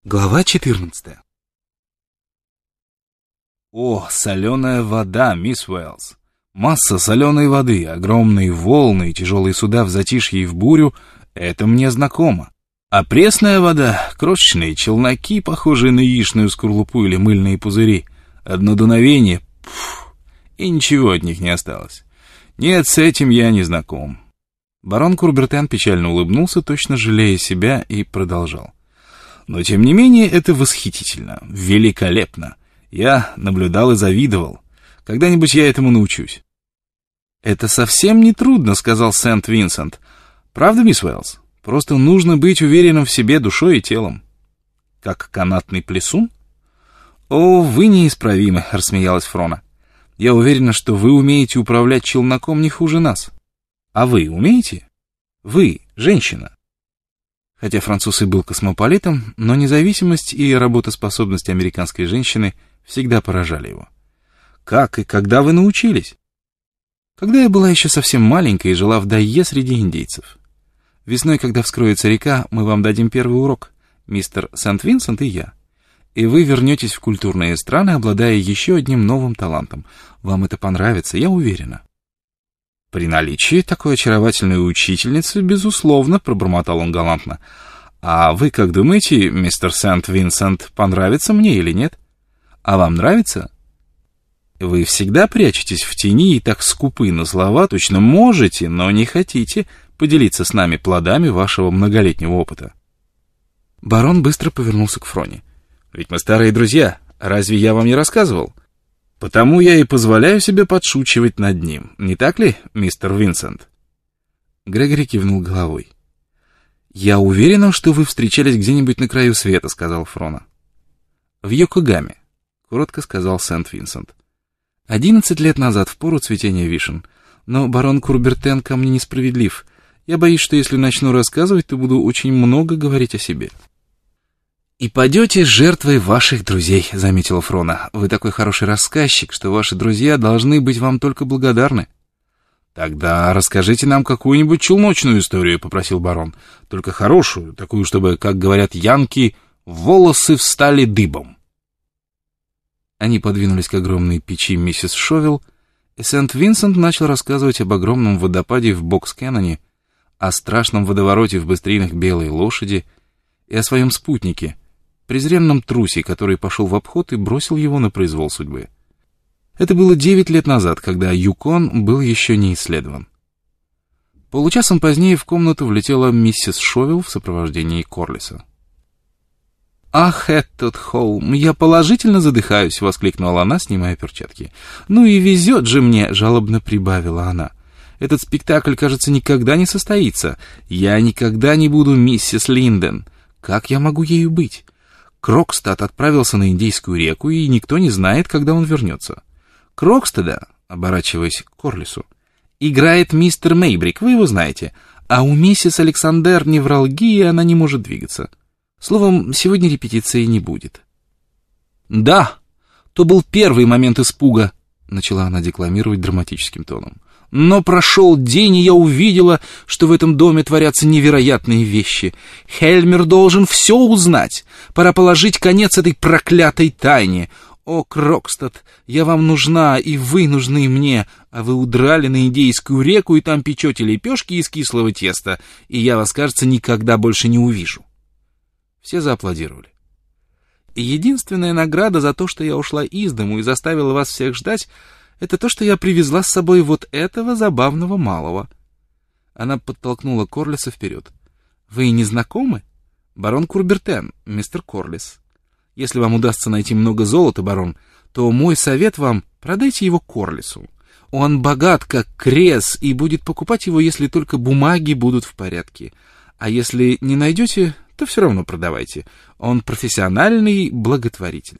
Глава 14. О, соленая вода, мисс Уэллс. Масса соленой воды, огромные волны и тяжелые суда в затишье и в бурю — это мне знакомо. А пресная вода, крошечные челноки, похожие на яичную скорлупу или мыльные пузыри, одно дуновение — и ничего от них не осталось. Нет, с этим я не знаком. Барон Курбертен печально улыбнулся, точно жалея себя, и продолжал. Но, тем не менее, это восхитительно, великолепно. Я наблюдал и завидовал. Когда-нибудь я этому научусь. «Это совсем не трудно», — сказал Сент-Винсент. «Правда, мисс Уэллс? Просто нужно быть уверенным в себе душой и телом». «Как канатный плесун?» «О, вы неисправимы», — рассмеялась Фрона. «Я уверена, что вы умеете управлять челноком не хуже нас. А вы умеете? Вы, женщина». Хотя француз и был космополитом, но независимость и работоспособность американской женщины всегда поражали его. «Как и когда вы научились?» «Когда я была еще совсем маленькой и жила в Дайе среди индейцев. Весной, когда вскроется река, мы вам дадим первый урок, мистер Сент-Винсент и я. И вы вернетесь в культурные страны, обладая еще одним новым талантом. Вам это понравится, я уверена». «При наличии такой очаровательной учительницы, безусловно», — пробормотал он галантно. «А вы как думаете, мистер Сент-Винсент, понравится мне или нет? А вам нравится? Вы всегда прячетесь в тени и так скупы на слова, точно можете, но не хотите поделиться с нами плодами вашего многолетнего опыта». Барон быстро повернулся к Фроне. «Ведь мы старые друзья, разве я вам не рассказывал? Потому я и позволяю себе подшучивать над ним, не так ли, мистер Винсент?» Грегори кивнул головой. «Я уверена, что вы встречались где-нибудь на краю света», — сказал Фрона. «В Йокогаме», — коротко сказал Сент-Винсент. 11 лет назад, в пору цветения вишен. Но барон Курбертен ко мне несправедлив. Я боюсь, что если начну рассказывать, то буду очень много говорить о себе». «И падете жертвой ваших друзей», — заметила Фрона. «Вы такой хороший рассказчик, что ваши друзья должны быть вам только благодарны». «Тогда расскажите нам какую-нибудь челночную историю», — попросил барон. «Только хорошую, такую, чтобы, как говорят янки, волосы встали дыбом». Они подвинулись к огромной печи миссис Шовел, и Сент-Винсент начал рассказывать об огромном водопаде в Бокс-Кенноне, о страшном водовороте в быстринах белой лошади и о своем спутнике, презренном трусе, который пошел в обход и бросил его на произвол судьбы. Это было 9 лет назад, когда Юкон был еще не исследован. Получасом позднее в комнату влетела миссис Шовел в сопровождении Корлиса. «Ах, этот холм! Я положительно задыхаюсь!» — воскликнула она, снимая перчатки. «Ну и везет же мне!» — жалобно прибавила она. «Этот спектакль, кажется, никогда не состоится. Я никогда не буду миссис Линден. Как я могу ею быть? Крокстад отправился на Индейскую реку, и никто не знает, когда он вернется. Крокстада, оборачиваясь к Корлису, играет мистер Мейбрик, вы его знаете, а у миссис Александер невралгия, она не может двигаться. Словом, сегодня репетиции не будет». «Да, то был первый момент испуга», — начала она декламировать драматическим тоном. «Но прошел день, и я увидела, что в этом доме творятся невероятные вещи. Хельмер должен все узнать. Пора положить конец этой проклятой тайне. О, Крокстад, я вам нужна, и вы нужны мне, а вы удрали на Индейскую реку, и там печете лепешки из кислого теста, и я вас, кажется, никогда больше не увижу». Все зааплодировали. «И единственная награда за то, что я ушла из дому и заставила вас всех ждать, это то, что я привезла с собой вот этого забавного малого». Она подтолкнула Корлиса вперед. «Вы не знакомы? Барон Курбертен, мистер Корлис. Если вам удастся найти много золота, барон, то мой совет вам — продайте его Корлису. Он богат, как крес, и будет покупать его, если только бумаги будут в порядке. А если не найдете, то все равно продавайте. Он профессиональный благотворитель».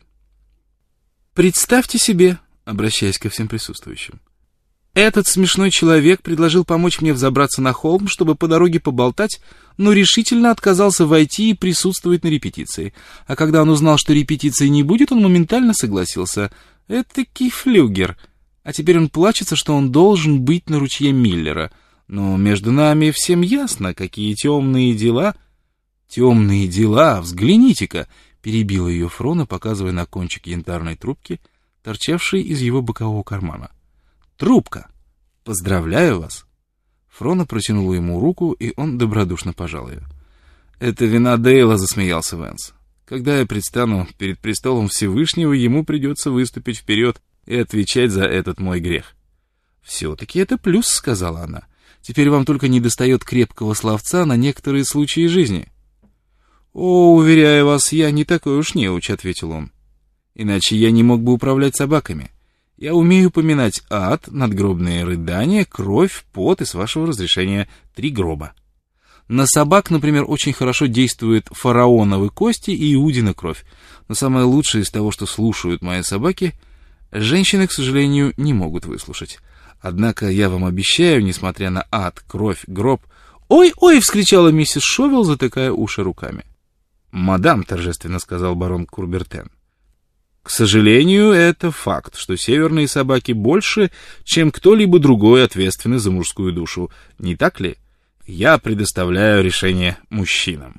«Представьте себе», обращаясь ко всем присутствующим, «этот смешной человек предложил помочь мне взобраться на холм, чтобы по дороге поболтать, но решительно отказался войти и присутствовать на репетиции. А когда он узнал, что репетиции не будет, он моментально согласился. Этакий флюгер. А теперь он плачется, что он должен быть на ручье Миллера. Но между нами всем ясно, какие темные дела...» «Темные дела, взгляните-ка! перебила ее Фрона, показывая на кончик янтарной трубки, торчавшей из его бокового кармана. «Трубка! Поздравляю вас!» Фрона протянула ему руку, и он добродушно пожал ее. «Это вина Дейла», — засмеялся Вэнс. «Когда я предстану перед престолом Всевышнего, ему придется выступить вперед и отвечать за этот мой грех». «Все-таки это плюс», — сказала она. «Теперь вам только недостает крепкого словца на некоторые случаи жизни». «О, уверяю вас, я не такой уж неуч», — ответил он. «Иначе я не мог бы управлять собаками. Я умею поминать ад, надгробные рыдания, кровь, пот и, с вашего разрешения, 3 гроба. На собак, например, очень хорошо действуют фараоновы кости и Иудина кровь. Но самое лучшее из того, что слушают мои собаки, женщины, к сожалению, не могут выслушать. Однако я вам обещаю, несмотря на ад, кровь, гроб...» «Ой-ой!» — вскричала миссис Шовел, затыкая уши руками. «Мадам», — торжественно сказал барон Курбертен, «к сожалению, это факт, что северные собаки больше, чем кто-либо другой ответственны за мужскую душу. Не так ли? Я предоставляю решение мужчинам».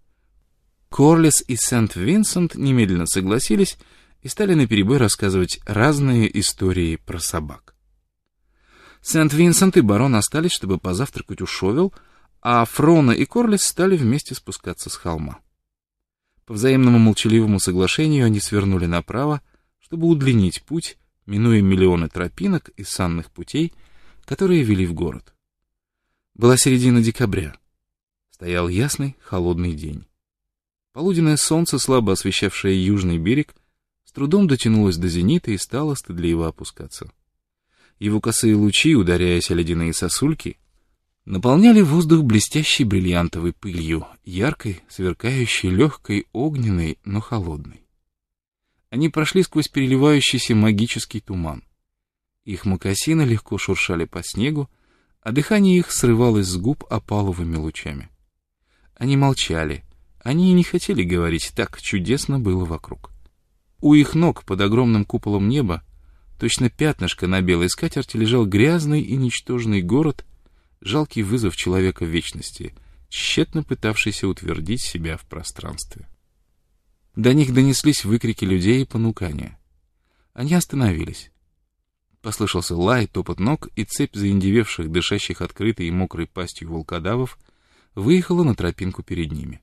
Корлес и Сент-Винсент немедленно согласились и стали наперебой рассказывать разные истории про собак. Сент-Винсент и барон остались, чтобы позавтракать у Шовел, а Фрона и Корлес стали вместе спускаться с холма. По взаимному молчаливому соглашению они свернули направо, чтобы удлинить путь, минуя миллионы тропинок и санных путей, которые вели в город. Была середина декабря. Стоял ясный, холодный день. Полуденное солнце, слабо освещавшее южный берег, с трудом дотянулось до зенита и стало стыдливо опускаться. Его косые лучи, ударяясь о ледяные сосульки, наполняли воздух блестящей бриллиантовой пылью, яркой, сверкающей, легкой, огненной, но холодной. Они прошли сквозь переливающийся магический туман. Их мокасины легко шуршали по снегу, а дыхание их срывалось с губ опаловыми лучами. Они молчали, они и не хотели говорить, так чудесно было вокруг. У их ног под огромным куполом неба, точно пятнышко на белой скатерти, лежал грязный и ничтожный город, жалкий вызов человека вечности, тщетно пытавшийся утвердить себя в пространстве. До них донеслись выкрики людей и понукания. Они остановились. Послышался лай, топот ног, и цепь заиндевевших, дышащих открытой и мокрой пастью волкодавов выехала на тропинку перед ними.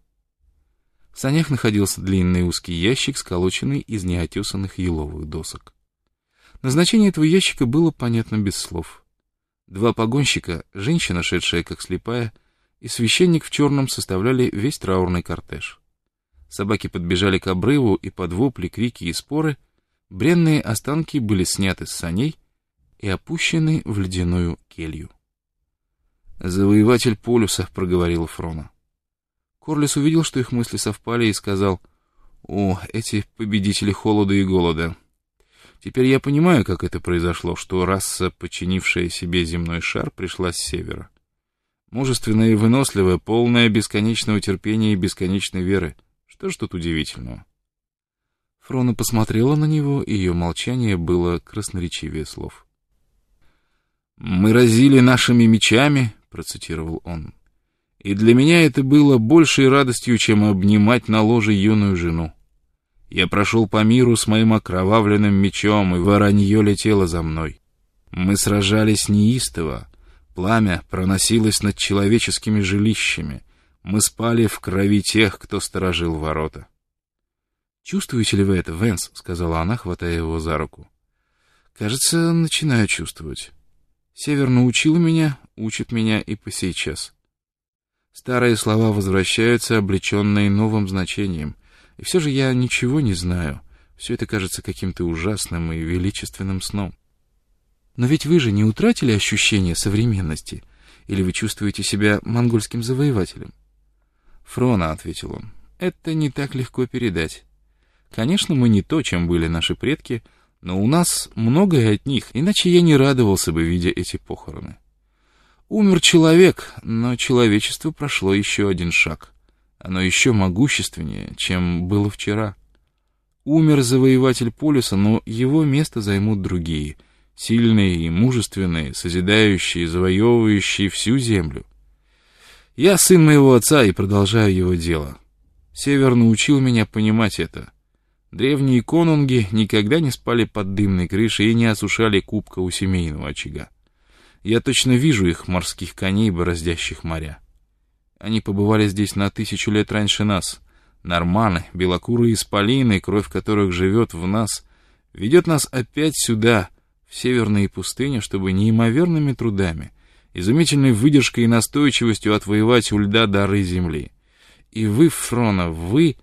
В санях находился длинный узкий ящик, сколоченный из неотесанных еловых досок. Назначение этого ящика было понятно без слов. 2 погонщика, женщина, шедшая как слепая, и священник в черном составляли весь траурный кортеж. Собаки подбежали к обрыву, и под вопли, крики и споры бренные останки были сняты с саней и опущены в ледяную келью. «Завоеватель полюса», — проговорила Фрона. Корлес увидел, что их мысли совпали, и сказал: «О, эти победители холода и голода! Теперь я понимаю, как это произошло, что раса, подчинившая себе земной шар, пришла с севера. Мужественная и выносливая, полная бесконечного терпения и бесконечной веры. Что ж тут удивительного?» Фрона посмотрела на него, и ее молчание было красноречивее слов. «Мы разили нашими мечами», — процитировал он, — «и для меня это было большей радостью, чем обнимать на ложе юную жену. Я прошел по миру с моим окровавленным мечом, и воронье летело за мной. Мы сражались неистово, пламя проносилось над человеческими жилищами, мы спали в крови тех, кто сторожил ворота». «Чувствуете ли вы это, Вэнс?» — сказала она, хватая его за руку. «Кажется, начинаю чувствовать. Север научил меня, учит меня и по сей час. Старые слова возвращаются, облеченные новым значением, и все же я ничего не знаю. Все это кажется каким-то ужасным и величественным сном. Но ведь вы же не утратили ощущение современности, или вы чувствуете себя монгольским завоевателем?» «Фрона», — ответил он, — «это не так легко передать. Конечно, мы не то, чем были наши предки, но у нас многое от них, иначе я не радовался бы, видя эти похороны. Умер человек, но человечество прошло еще один шаг. Оно еще могущественнее, чем было вчера. Умер завоеватель полюса, но его место займут другие, сильные и мужественные, созидающие, завоевывающие всю землю. Я сын моего отца и продолжаю его дело. Север научил меня понимать это. Древние конунги никогда не спали под дымной крышей и не осушали кубка у семейного очага. Я точно вижу их, морских коней, бороздящих моря. Они побывали здесь на 1000 лет раньше нас. Норманы, белокурые исполины, кровь которых живет в нас, ведет нас опять сюда, в северные пустыни, чтобы неимоверными трудами, изумительной выдержкой и настойчивостью отвоевать у льда дары земли. И вы, Фрона, вы...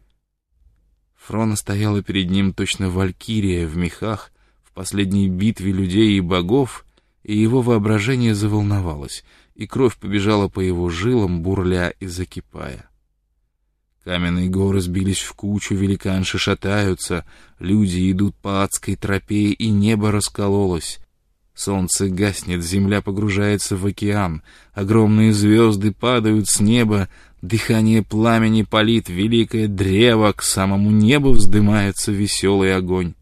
Фрона стояла перед ним точно валькирия в мехах в последней битве людей и богов, и его воображение заволновалось, и кровь побежала по его жилам, бурля и закипая. Каменные горы сбились в кучу, великанши шатаются, люди идут по адской тропе, и небо раскололось. Солнце гаснет, земля погружается в океан, огромные звезды падают с неба, дыхание пламени палит великое древо, к самому небу вздымается веселый огонь.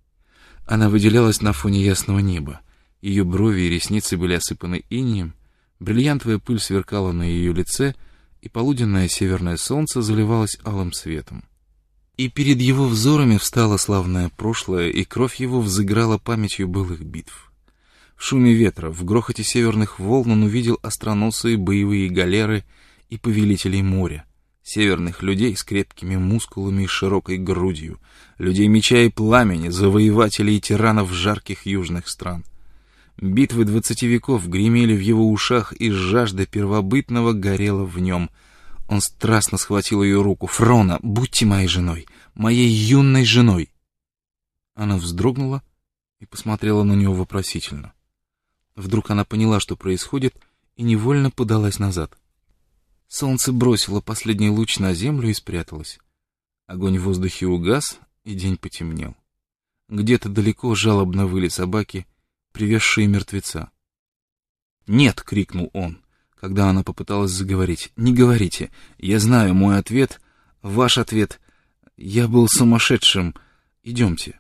Она выделялась на фоне ясного неба. Ее брови и ресницы были осыпаны инеем, бриллиантовая пыль сверкала на ее лице, и полуденное северное солнце заливалось алым светом. И перед его взорами встало славное прошлое, и кровь его взыграла памятью былых битв. В шуме ветра, в грохоте северных волн он увидел остроносые боевые галеры и повелителей моря, северных людей с крепкими мускулами и широкой грудью, людей меча и пламени, завоевателей и тиранов жарких южных стран. Битвы 20 веков гремели в его ушах, и жажда первобытного горела в нем. Он страстно схватил ее руку. «Фрона, будьте моей женой, моей юной женой!» Она вздрогнула и посмотрела на него вопросительно. Вдруг она поняла, что происходит, и невольно подалась назад. Солнце бросило последний луч на землю и спряталось. Огонь в воздухе угас, и день потемнел. Где-то далеко жалобно выли собаки, привезшие мертвеца. «Нет!» — крикнул он, когда она попыталась заговорить. «Не говорите! Я знаю мой ответ, ваш ответ. Я был сумасшедшим. Идемте!»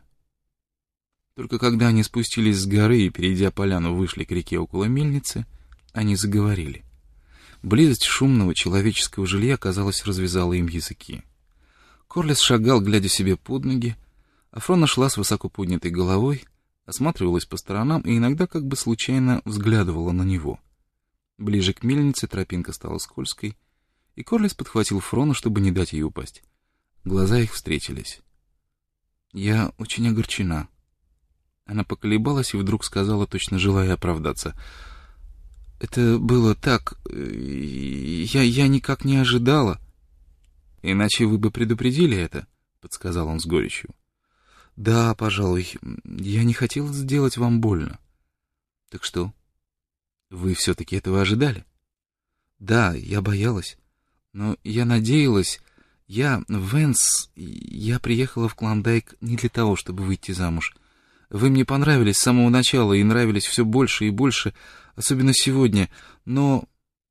Только когда они спустились с горы и, перейдя поляну, вышли к реке около мельницы, они заговорили. Близость шумного человеческого жилья, казалось, развязала им языки. Корлис шагал, глядя себе под ноги, а Фрона шла с высоко поднятой головой, осматривалась по сторонам и иногда как бы случайно взглядывала на него. Ближе к мельнице тропинка стала скользкой, и Корлис подхватил Фрону, чтобы не дать ей упасть. Глаза их встретились. «Я очень огорчена». Она поколебалась и вдруг сказала, точно желая оправдаться: «Это было так... Я никак не ожидала». «Иначе вы бы предупредили это», — подсказал он с горечью. «Да, пожалуй, я не хотел сделать вам больно». «Так что? Вы все-таки этого ожидали?» «Да, я боялась. Но я надеялась... Венс, я приехала в Клондайк не для того, чтобы выйти замуж. Вы мне понравились с самого начала и нравились все больше и больше, особенно сегодня, но...»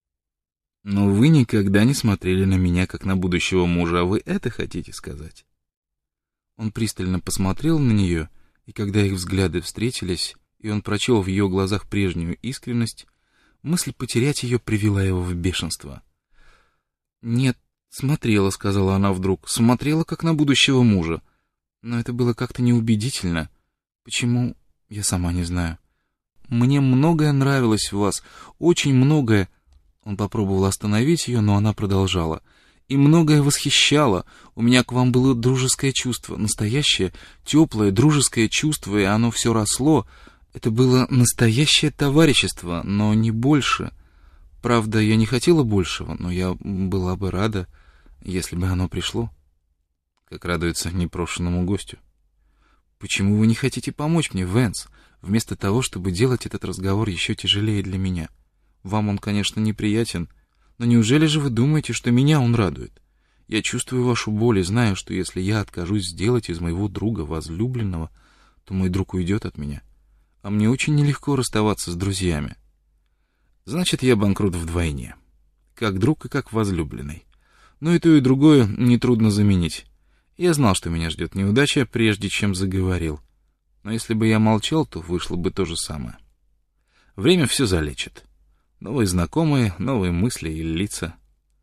«Но вы никогда не смотрели на меня, как на будущего мужа, а вы это хотите сказать?» Он пристально посмотрел на нее, и когда их взгляды встретились, и он прочел в ее глазах прежнюю искренность, мысль потерять ее привела его в бешенство. «Нет, смотрела», — сказала она вдруг, — «смотрела, как на будущего мужа. Но это было как-то неубедительно. Почему, я сама не знаю. Мне многое нравилось в вас, очень многое». Он попробовал остановить ее, но она продолжала. «И многое восхищало. У меня к вам было дружеское чувство, настоящее, теплое, дружеское чувство, и оно все росло. Это было настоящее товарищество, но не больше. Правда, я не хотела большего, но я была бы рада, если бы оно пришло». Как радуется непрошенному гостю. «Почему вы не хотите помочь мне, Венс, вместо того, чтобы делать этот разговор еще тяжелее для меня? Вам он, конечно, неприятен, но неужели же вы думаете, что меня он радует? Я чувствую вашу боль и знаю, что если я откажусь сделать из моего друга возлюбленного, то мой друг уйдет от меня. А мне очень нелегко расставаться с друзьями. Значит, я банкрот вдвойне. Как друг и как возлюбленный. Но и то, и другое нетрудно заменить. Я знал, что меня ждет неудача, прежде чем заговорил. Но если бы я молчал, то вышло бы то же самое. Время все залечит. Новые знакомые, новые мысли и лица.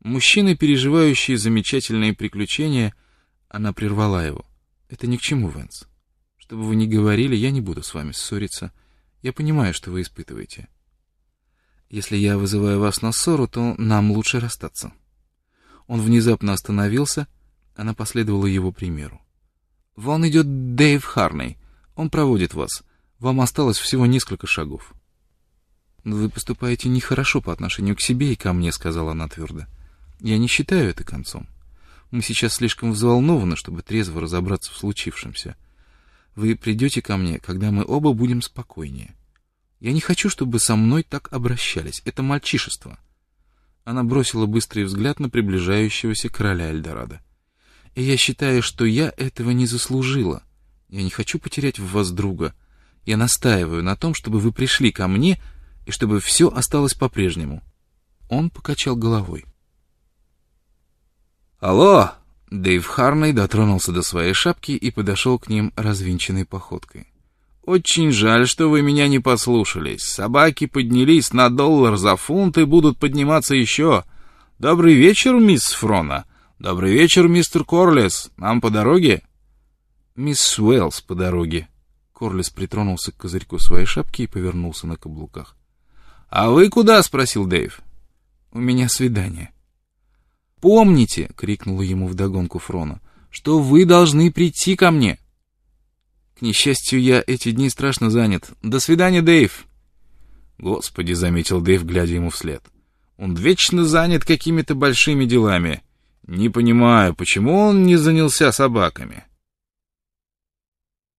Мужчина, переживающий замечательные приключения, она прервала его. «Это ни к чему, Вэнс. Что бы вы ни говорили, я не буду с вами ссориться. Я понимаю, что вы испытываете. Если я вызываю вас на ссору, то нам лучше расстаться». Он внезапно остановился, она последовала его примеру. «Вон идет Дэйв Харней. Он проводит вас. Вам осталось всего несколько шагов». «Вы поступаете нехорошо по отношению к себе и ко мне», — сказала она твердо. «Я не считаю это концом. Мы сейчас слишком взволнованы, чтобы трезво разобраться в случившемся. Вы придете ко мне, когда мы оба будем спокойнее. Я не хочу, чтобы со мной так обращались. Это мальчишество». Она бросила быстрый взгляд на приближающегося короля Эльдорадо. «И я считаю, что я этого не заслужила. Я не хочу потерять в вас друга. Я настаиваю на том, чтобы вы пришли ко мне и чтобы все осталось по-прежнему». Он покачал головой. «Алло!» Дэйв Харней дотронулся до своей шапки и подошел к ним развинченной походкой. «Очень жаль, что вы меня не послушались. Собаки поднялись на $1 за фунт и будут подниматься еще. Добрый вечер, мисс Фрона. Добрый вечер, мистер Корлес. Нам по дороге?» «Мисс Уэллс по дороге». Корлес притронулся к козырьку своей шапки и повернулся на каблуках. «А вы куда?» — спросил Дэйв. «У меня свидание». «Помните», — крикнула ему вдогонку Фрона, — «что вы должны прийти ко мне». «К несчастью, я эти дни страшно занят. До свидания, Дэйв». «Господи», — заметил Дэйв, глядя ему вслед. «Он вечно занят какими-то большими делами. Не понимаю, почему он не занялся собаками».